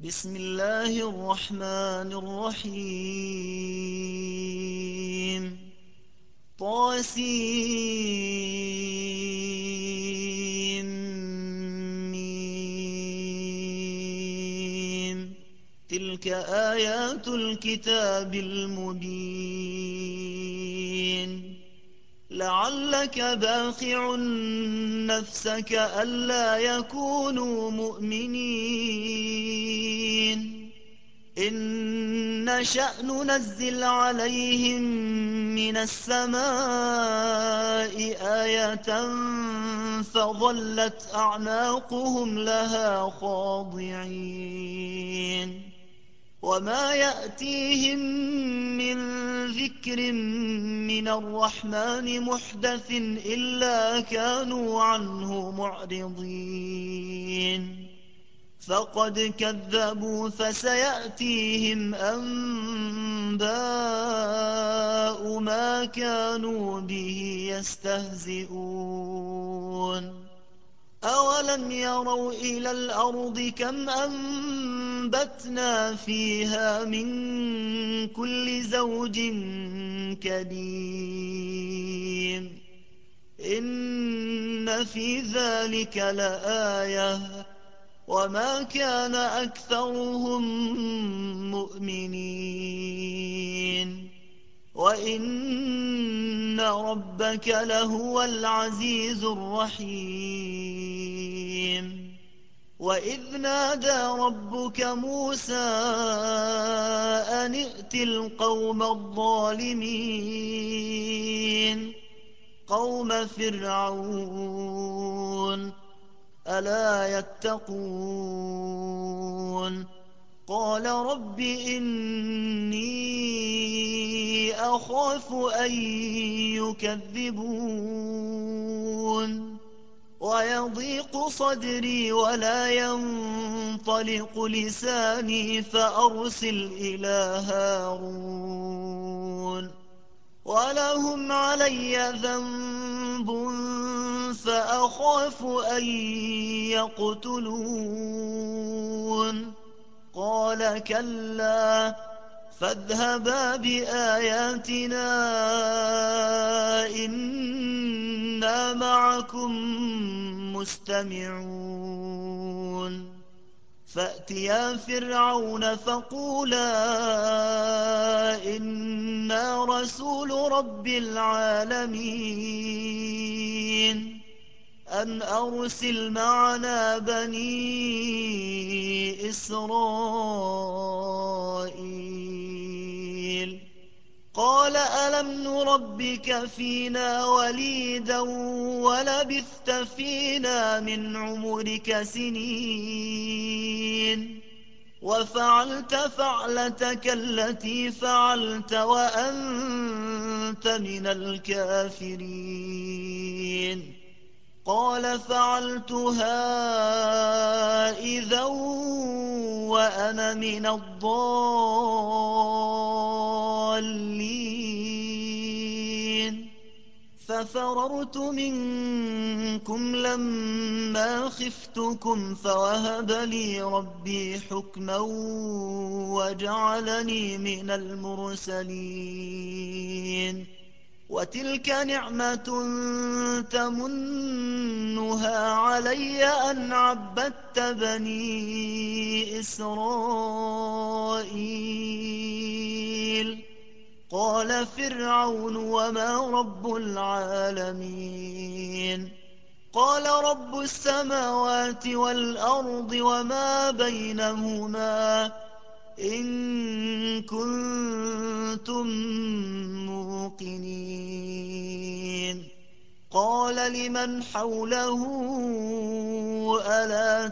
بسم الله الرحمن الرحيم طاسيم تلك آيات الكتاب المبين لعلك باخع نفسك ألا يكونوا مؤمنين إن نشأ ننزل عليهم من السماء آية فظلت أعناقهم لها خاضعين وما يأتيهم من ذكر من الرحمن محدث إلا كانوا عنه معرضين فقد كذبوا فسيأتيهم أنباء ما كانوا به يستهزئون أولم يروا إلى الأرض كم أنبتنا فيها من كل زوج كريم إن في ذلك لآية وما كان أكثرهم مؤمنين وإن ربك لهو العزيز الرحيم وإذ نادى ربك موسى أن ائت القوم الظالمين قوم فرعون ألا يتقون قال رب إني أخاف أن يكذبون ويضيق صدري ولا ينطلق لساني فأرسل إلى هارون ولهم علي ذنب فأخاف أن يقتلون قال كلا فاذهبا بآياتنا إنا معكم مستمعون فأتيا فرعون فقولا إنا رسول رب العالمين أن أرسل معنا بني إسرائيل قال ألم نربك فينا وليدا ولبثت فينا من عمرك سنين وفعلت فعلتك التي فعلت وأنت من الكافرين قال فعلتها إذا وأنا من الضالين ففررت منكم لما خفتكم فوهب لي ربي حكما وجعلني من المرسلين وتلك نعمة تمنها علي أن عبدت بني إسرائيل قال فرعون وما رب العالمين قال رب السماوات والأرض وما بينهما إن كنتم موقنين قال لمن حوله ألا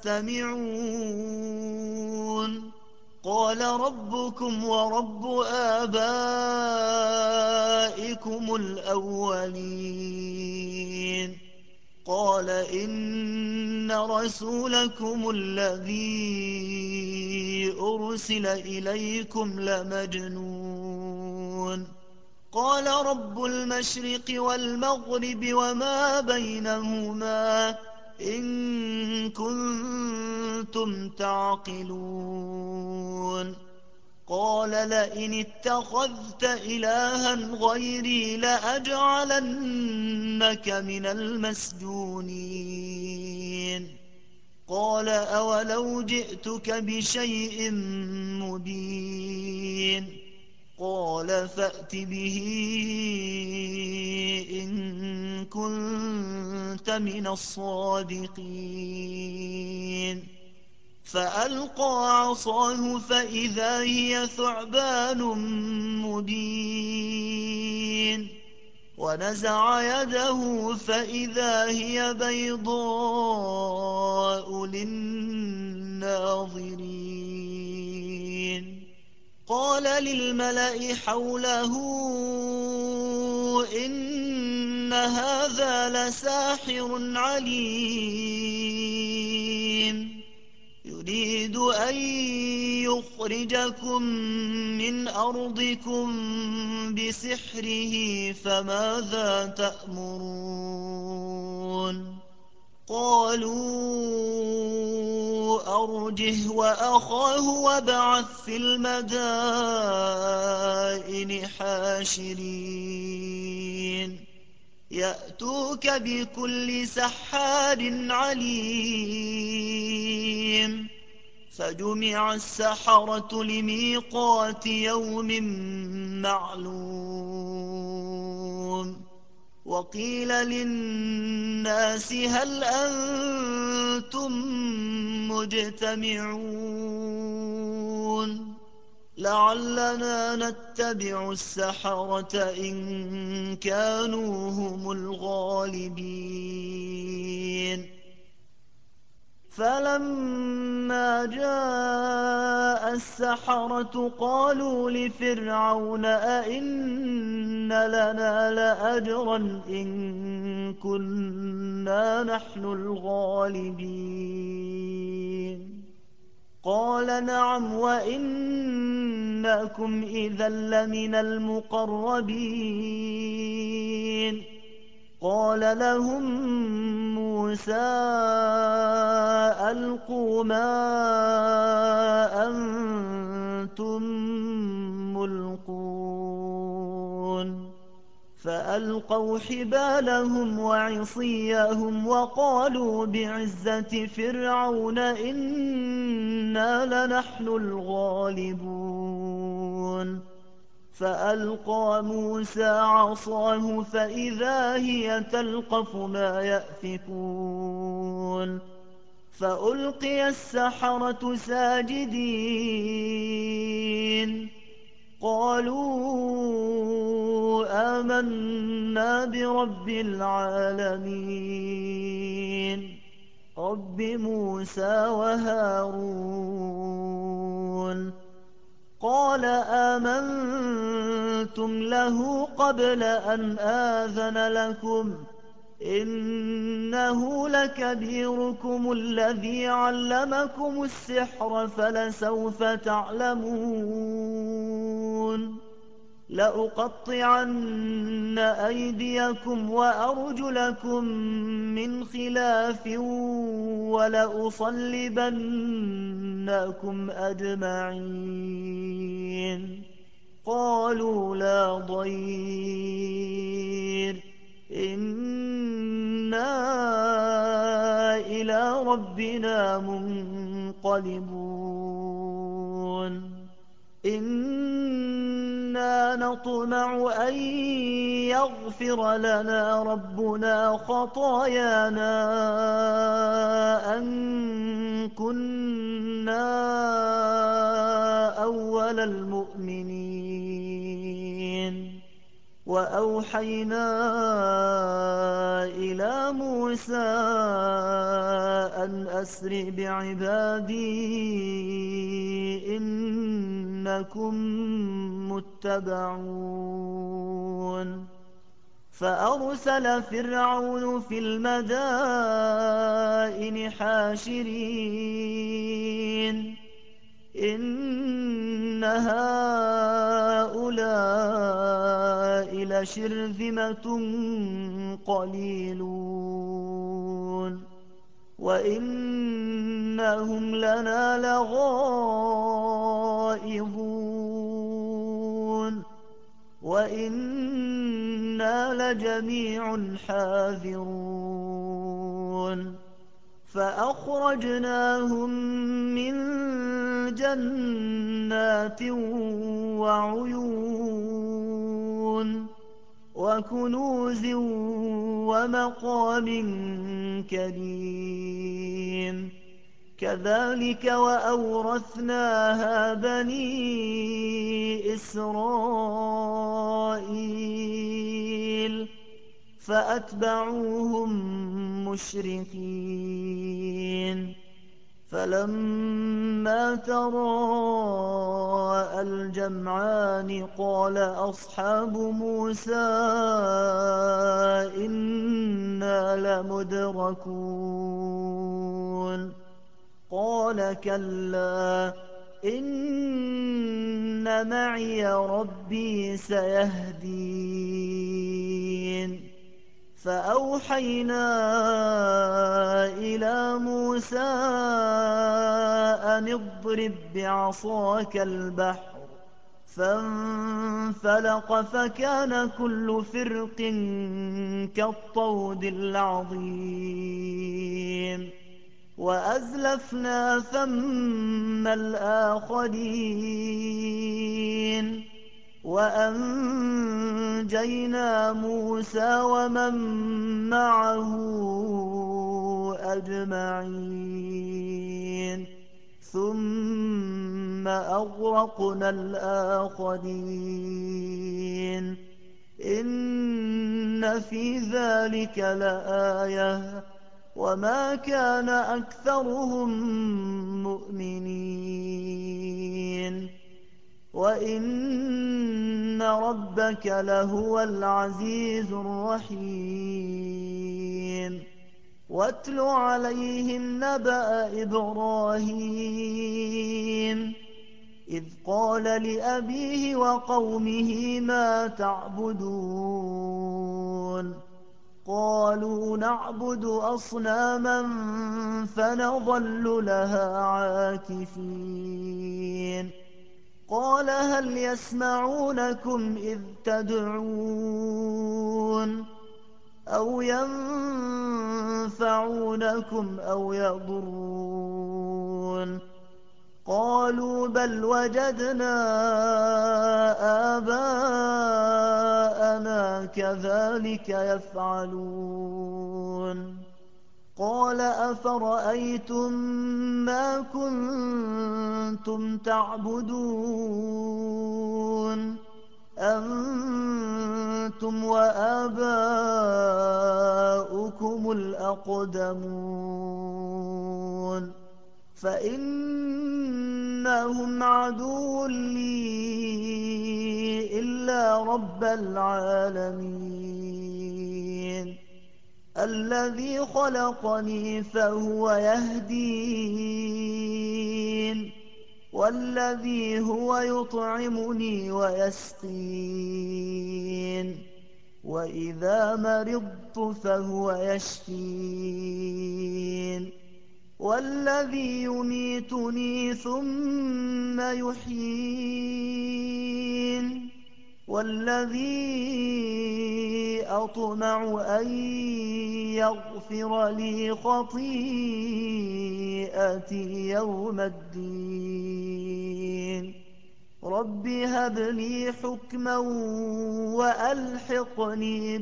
تستمعون قال ربكم ورب آبائكم الأولين قال إن رسولكم الذي أرسل إليكم لمجنون قال رب المشرق والمغرب وما بينهما إن كنتم تعقلون قال لئن اتخذت إلها غيري لأجعلنك من المسجونين قال أولو جئتك بشيء مبين قال فأت به إن كنت من الصادقين فألقى عصاه فإذا هي ثعبان مبين ونزع يده فإذا هي بيضاء للناظرين قال للملأ حوله إن هذا لساحر عليم يريد أن يخرجكم من أرضكم بسحره فماذا تأمرون قالوا أرجه وأخاه وابعث في المدائن حاشرين يأتوك بكل سحار عليم فجمع السحرة لميقات يوم معلوم وقيل للناس هل أنتم مجتمعون لعلنا نتبع السحرة إن كانوا هم الغالبين فلما جاء السحرة قالوا لفرعون أئن لنا لأجرا إن كنا نحن الغالبين قال نعم وإنكم إذا لمن المقربين قال لهم موسى ألقوا ما أنتم ملقون فألقوا حبالهم وعصيهم وقالوا بعزة فرعون إنا لنحن الغالبون فألقى موسى عصاه فإذا هي تلقف ما يأفكون فألقي السحرة ساجدين قالوا آمنا برب العالمين رب موسى وهارون قال آمنتم له قبل أن آذن لكم إنه لكبيركم الذي علمكم السحر فلسوف تعلمون لأقطعن أيديكم وأرجلكم من خلاف ولأصلبنكم أجمعين قالوا لا ضير إنا إلى ربنا منقلبون إنا نطمع أن يغفر لنا ربنا خطايانا أن كنا أول المؤمنين وأوحينا إلى موسى أن أسر بعبادي إنكم متبعون فأرسل فرعون في المدائن حاشرين إن هؤلاء لشرذمة قليلون وإنهم لنا لغائظون وإنا لجميع حاذرون فأخرجناهم من جنات وعيون وكنوز ومقام كريم كذلك وأورثناها بني إسرائيل فأتبعوهم مشرقين فلما تراءى الجمعان قال أصحاب موسى إنا لمدركون قال كلا إن معي ربي سيهدين فأوحينا إلى موسى أن اضرب بعصاك البحر فانفلق فكان كل فرق كالطود العظيم وأزلفنا ثم الآخرين وأنجينا موسى ومن معه أجمعين ثم أغرقنا الآخرين إن في ذلك لآية وما كان أكثرهم مؤمنين وإن ربك لهو العزيز الرحيم واتل عليهم نبأ إبراهيم إذ قال لأبيه وقومه ما تعبدون قالوا نعبد أصناما فنظل لها عاكفين قال هل يسمعونكم إذ تدعون أو ينفعونكم أو يضرون قالوا بل وجدنا آباءنا كذلك يفعلون قال أفرأيتم ما كنتم تعبدون أنتم وآباؤكم الأقدمون فإنهم عدو لي إلا رب العالمين الذي خلقني فهو يهدين والذي هو يطعمني ويسقين وإذا مرضت فهو يشفين والذي يميتني ثم يحيين والذي أطمع أن يغفر لي خطيئتي يوم الدين رب هب لي حكما وألحقني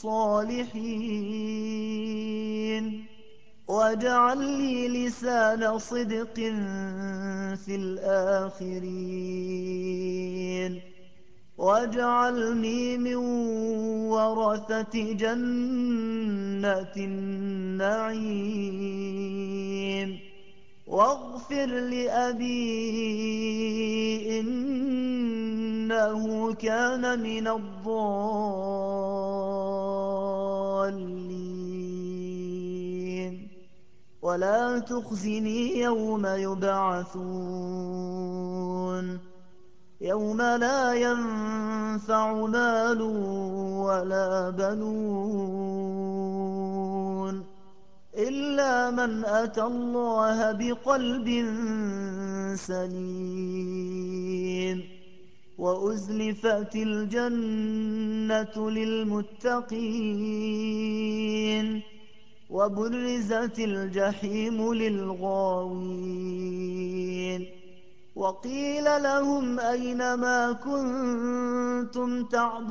بالصالحين واجعل لي لسان صدق في الآخرين واجعلني من ورثة جنة النعيم واغفر لأبي إنه كان من الضالين ولا تخزني يوم يبعثون يوم لا ينفع مال ولا بنون إلا من أتى الله بقلب سليم وأزلفت الجنة للمتقين وبرزت الجحيم للغاوين وقيل لهم أين ما كنتم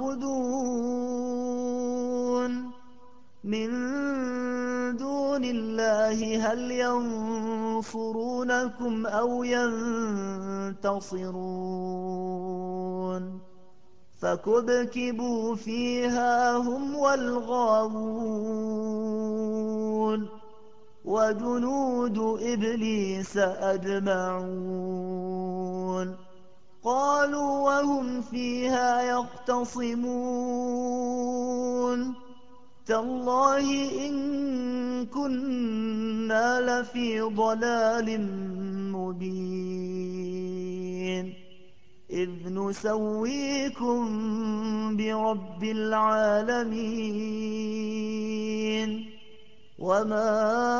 تعبدون من دون الله هل ينصرونكم أو ينتصرون فكبكبوا فيها هم والغاوون وجنود إبليس أجمعون قالوا وهم فيها يختصمون تالله إن كنا لفي ضلال مبين إذ نسويكم برب العالمين وما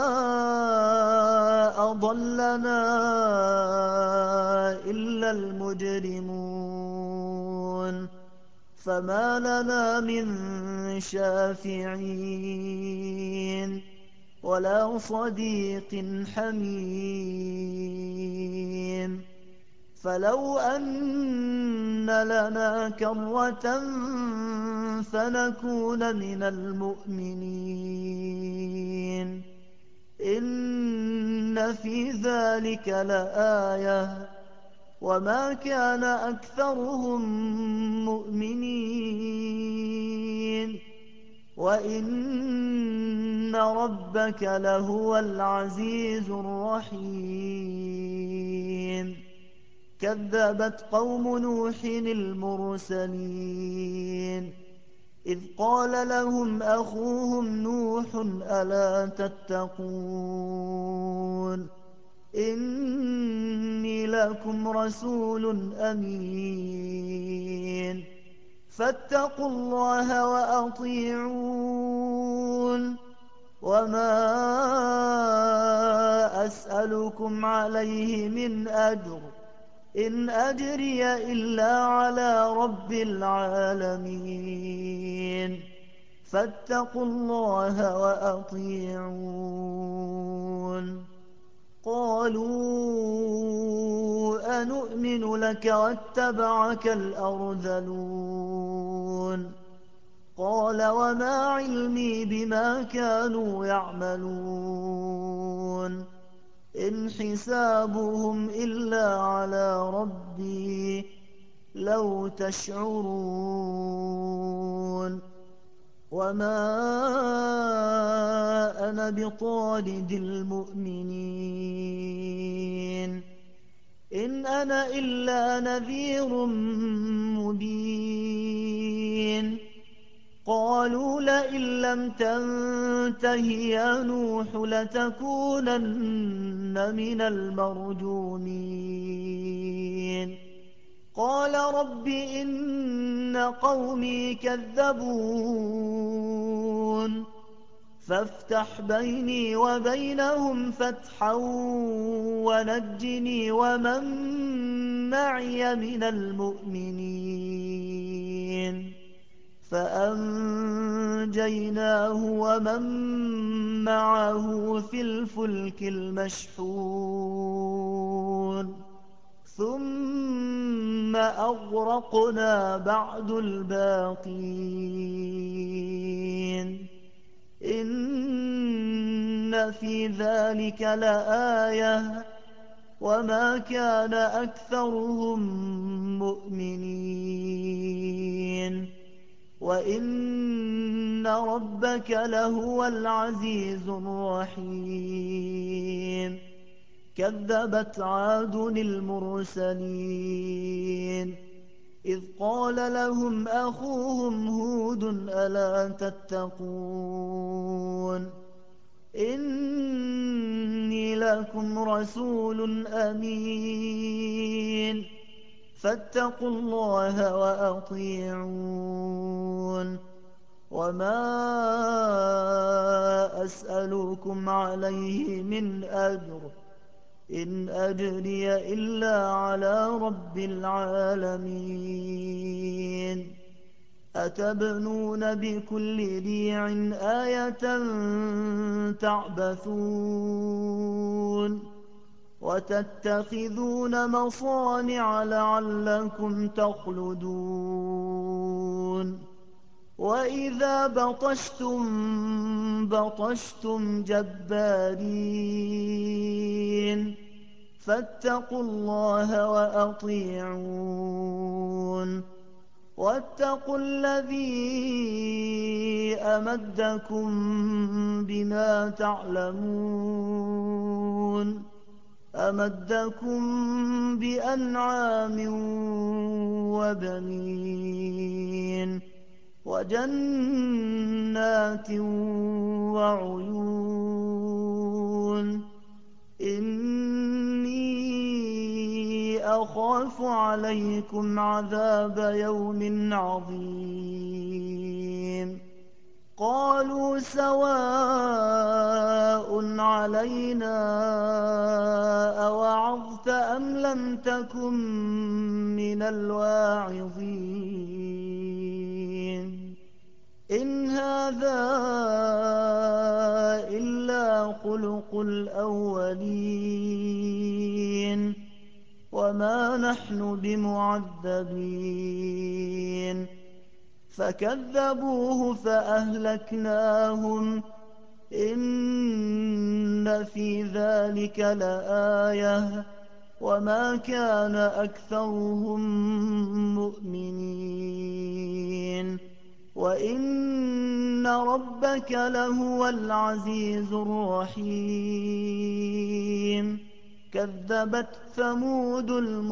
أضلنا إلا المجرمون فما لنا من شافعين ولا صديق حميم فلو أن لنا كرة فنكون من المؤمنين إن في ذلك لآية وما كان أكثرهم مؤمنين وإن ربك لهو العزيز الرحيم كذبت قوم نوح المرسلين إذ قال لهم أخوهم نوح ألا تتقون إني لكم رسول أمين فاتقوا الله وأطيعون وما أسألكم عليه من أجر إن أجري إلا على رب العالمين فاتقوا الله وأطيعون قالوا أنؤمن لك واتبعك الأرذلون قال وما علمي بما كانوا يعملون إن حسابهم إلا على ربي لو تشعرون وما أنا بطارد المؤمنين إن أنا إلا نذير مبين قالوا لئن لم تنته يا نوح لتكونن من المرجومين قال رب إن قومي كذبون فافتح بيني وبينهم فتحا ونجني ومن معي من المؤمنين فأنجيناه ومن معه في الفلك المشحون ثم أغرقنا بعد الباقين إن في ذلك لآية وما كان أكثرهم مؤمنين وإن ربك لهو العزيز الرحيم كذبت عاد المرسلين إذ قال لهم أخوهم هود ألا تتقون إني لكم رسول أمين فاتقوا الله وأطيعون وما أسألكم عليه من أجر، إن أجري إلا على رب العالمين. أتبنون بكل ريع آية تعبثون وتتخذون مصانع لعلكم تخلدون وإذا بطشتم بطشتم جبارين فاتقوا الله وأطيعون واتقوا الذي أمدكم بما تعلمون أمدكم بأنعام وبنين وجنات وعيون إني أخاف عليكم عذاب يوم عظيم قالوا سواء علينا أوعظت أم لم تكن من الواعظين إن هذا إلا خلق الأولين وما نحن بمعذبين فكذبوه فأهلكناهم إن في ذلك لآية وما كان أكثرهم مؤمنين وإن ربك لهو العزيز الرحيم كذبت ثمود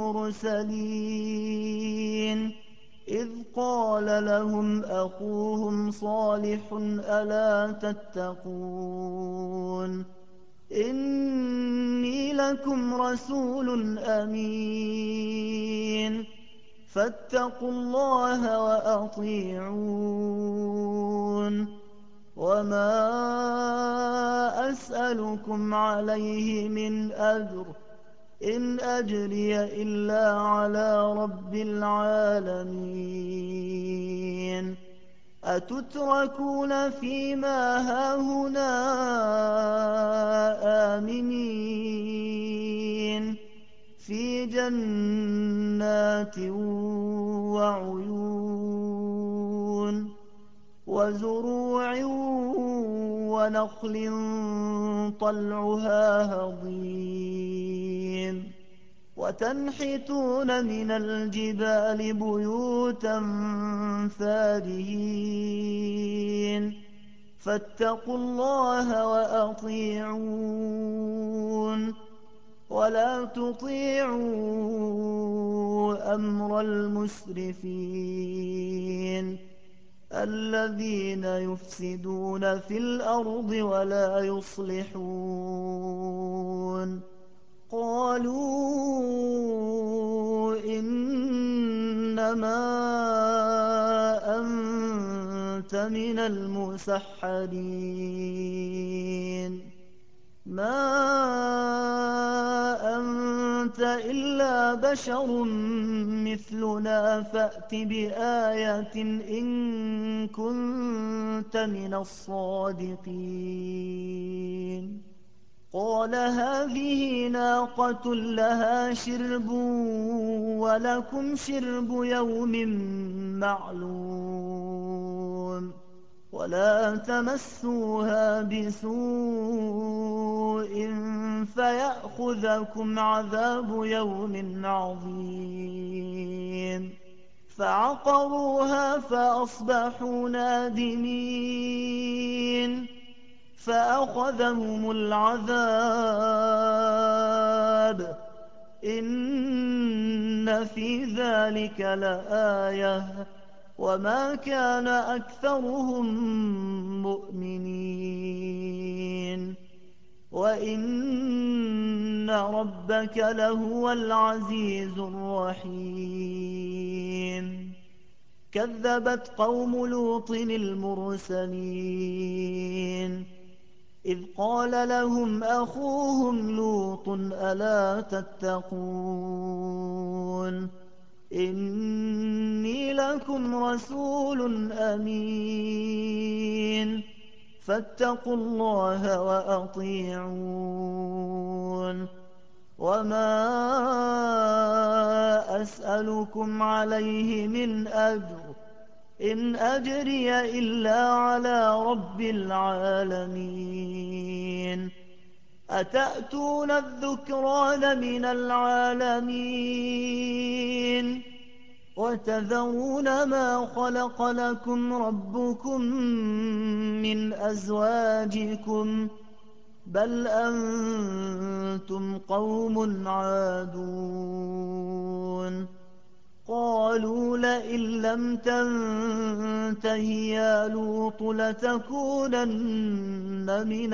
المرسلين إذ قال لهم أخوهم صالح ألا تتقون إني لكم رسول أمين فاتقوا الله وأطيعون وما أسألكم عليه من أجر إن أجري إلا على رب العالمين أتتركون فيما هاهنا آمنين في جنات وعيون وزروع ونخل طلعها هضيم وتنحتون من الجبال بيوتا فارهين فاتقوا الله وأطيعون ولا تطيعوا أمر المسرفين الذين يفسدون في الأرض ولا يصلحون قالوا إنما أنت من المسحرين ما أنت إلا بشر مثلنا فأت بآية إن كنت من الصادقين قال هذه ناقة لها شرب ولكم شرب يوم معلوم ولا تمسوها بسوء فيأخذكم عذاب يوم عظيم فعقروها فأصبحوا نادمين فأخذهم العذاب إن في ذلك لآية وما كان أكثرهم مؤمنين وإن ربك لهو العزيز الرحيم كذبت قوم لوط المرسلين إذ قال لهم أخوهم لوط ألا تتقون إني لكم رسول أمين فاتقوا الله وأطيعون وما أسألكم عليه من أجر إن أجري إلا على رب العالمين أتأتون الذكران من العالمين وتذرون ما خلق لكم ربكم من أزواجكم بل أنتم قوم عادون قالوا لئن لم تنته يا لوط لتكونن من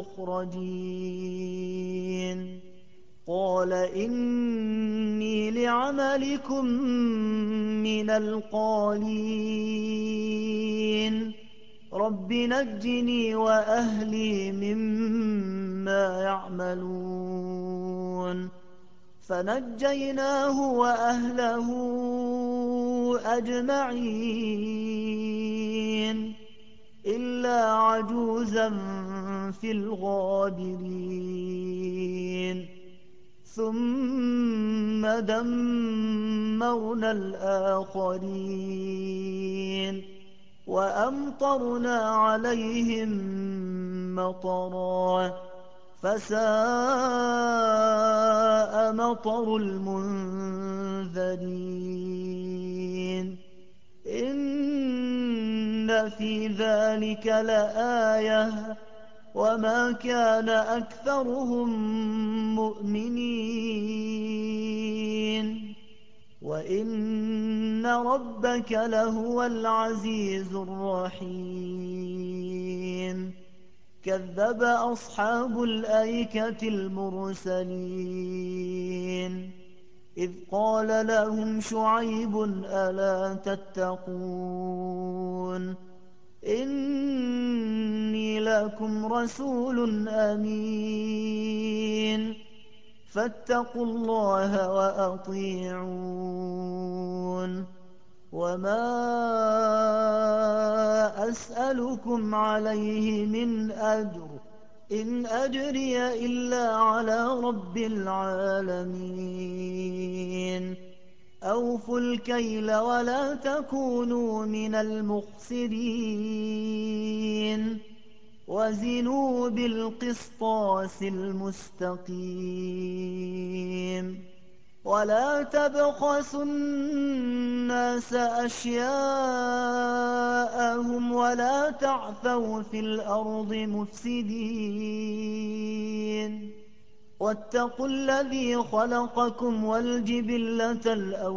المخرجين قال إني لعملكم من القالين رب نجني وأهلي مما يعملون فنجيناه وأهله أجمعين إلا عجوزا في الغابرين ثم دمرنا الآخرين وأمطرنا عليهم مطرا فساء مطر المنذرين إن في ذلك لآية وما كان أكثرهم مؤمنين وإن ربك لهو العزيز الرحيم كذب أصحاب الأيكة المرسلين إذ قال لهم شعيب ألا تتقون إني لكم رسول أمين فاتقوا الله وأطيعون وما أسألكم عليه من أجر إن أجري إلا على رب العالمين أوفوا الكيل ولا تكونوا من المخسرين وزنوا بالقسطاس المستقيم ولا تبخسوا الناس أشياءهم ولا تعثوا في الأرض مفسدين واتقوا الذي خلقكم والجبلة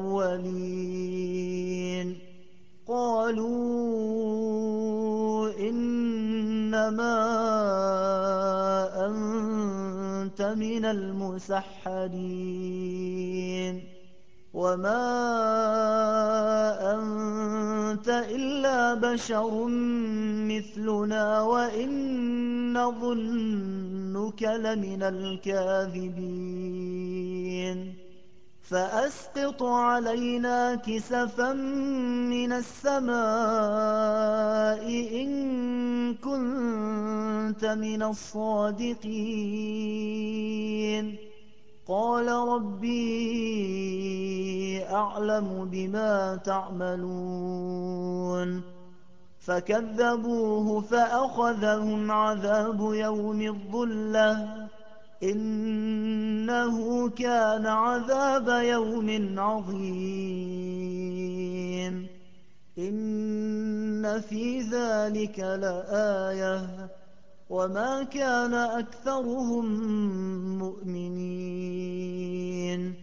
الأولين قالوا إنما أنت من المسحرين وما أنت إلا بشر مثلنا وإن نظنك لمن الكاذبين فأسقط علينا كسفا من السماء إن كنت من الصادقين قال ربي أعلم بما تعملون فكذبوه فأخذهم عذاب يوم الظلة إنه كان عذاب يوم عظيم إن في ذلك لآية وما كان أكثرهم مؤمنين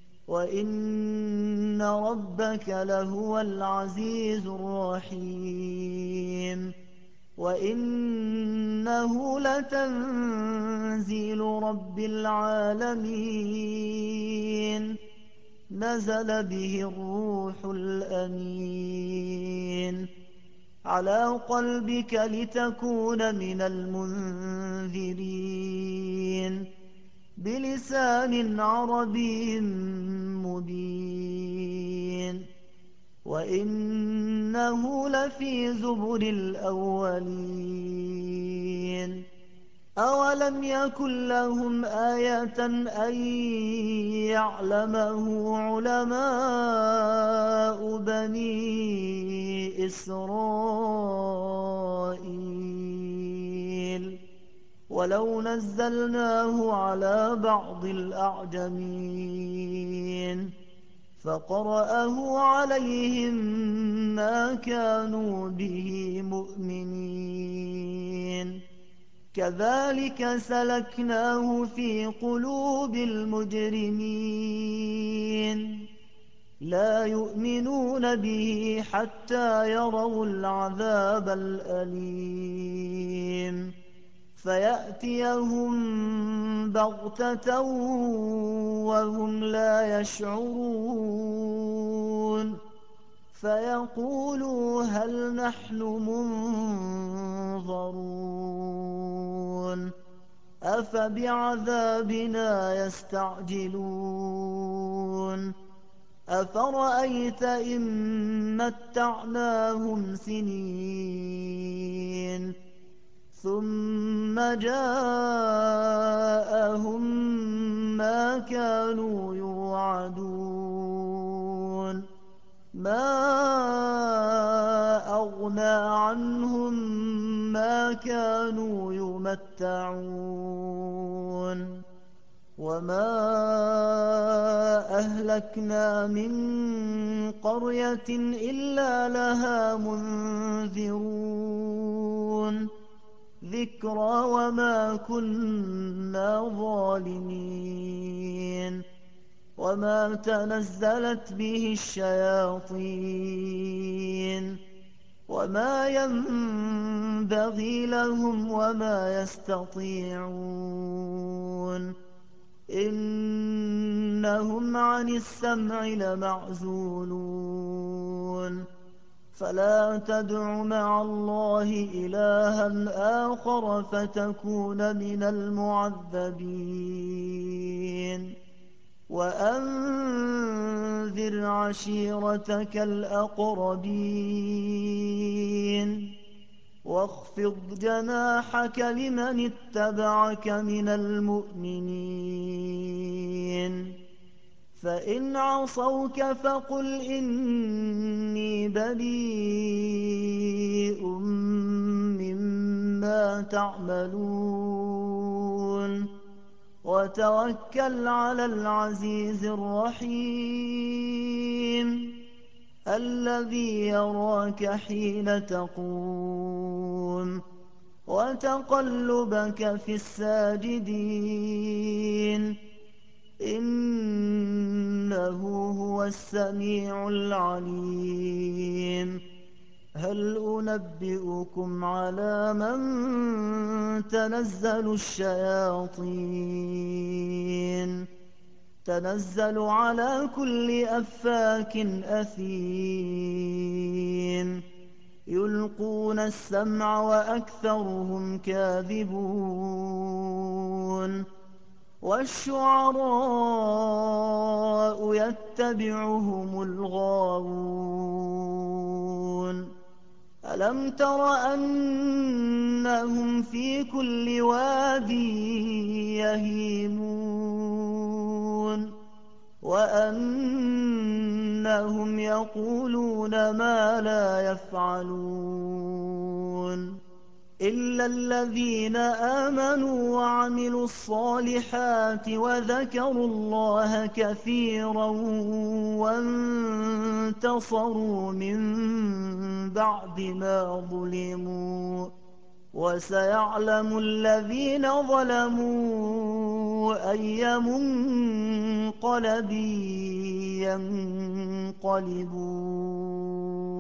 وإن ربك لهو العزيز الرحيم وإنه لتنزيل رب العالمين نزل به الروح الأمين على قلبك لتكون من المنذرين بلسان عربي مبين وإنه لفي زبر الأولين أولم يكن لهم آية أن يعلمه علماء بني إسرائيل ولو نزلناه على بعض الأعجمين فقرأه عليهم ما كانوا به مؤمنين كذلك سلكناه في قلوب المجرمين لا يؤمنون به حتى يروا العذاب الأليم فيأتيهم بغتة وهم لا يشعرون فيقولوا هل نحن منظرون أفبعذابنا يستعجلون أفرأيت إن متعناهم سنين ثم جاءهم ما كانوا يوعدون ما أغنى عنهم ما كانوا يمتعون وما أهلكنا من قرية إلا لها منذرون ذكرى وما كنا ظالمين وما تنزلت به الشياطين وما ينبغي لهم وما يستطيعون إنهم عن السمع لمعزولون فلا تدع مع الله إلها آخر فتكون من المعذبين وأنذر عشيرتك الأقربين واخفض جناحك لمن اتبعك من المؤمنين فإن عصوك فقل إني بريء مما تعملون وتوكل على العزيز الرحيم الذي يراك حين تقوم وتقلبك في الساجدين إنه هو السميع العليم هل أنبئكم على من تنزل الشياطين تنزل على كل أفاك أثيم يلقون السمع وأكثرهم كاذبون والشعراء يتبعهم الغاوون ألم تر أنهم في كل واد يهيمون وأنهم يقولون ما لا يفعلون إلا الذين آمنوا وعملوا الصالحات وذكروا الله كثيرا وانتصروا من بعد ما ظلموا وسيعلم الذين ظلموا أي منقلب ينقلبون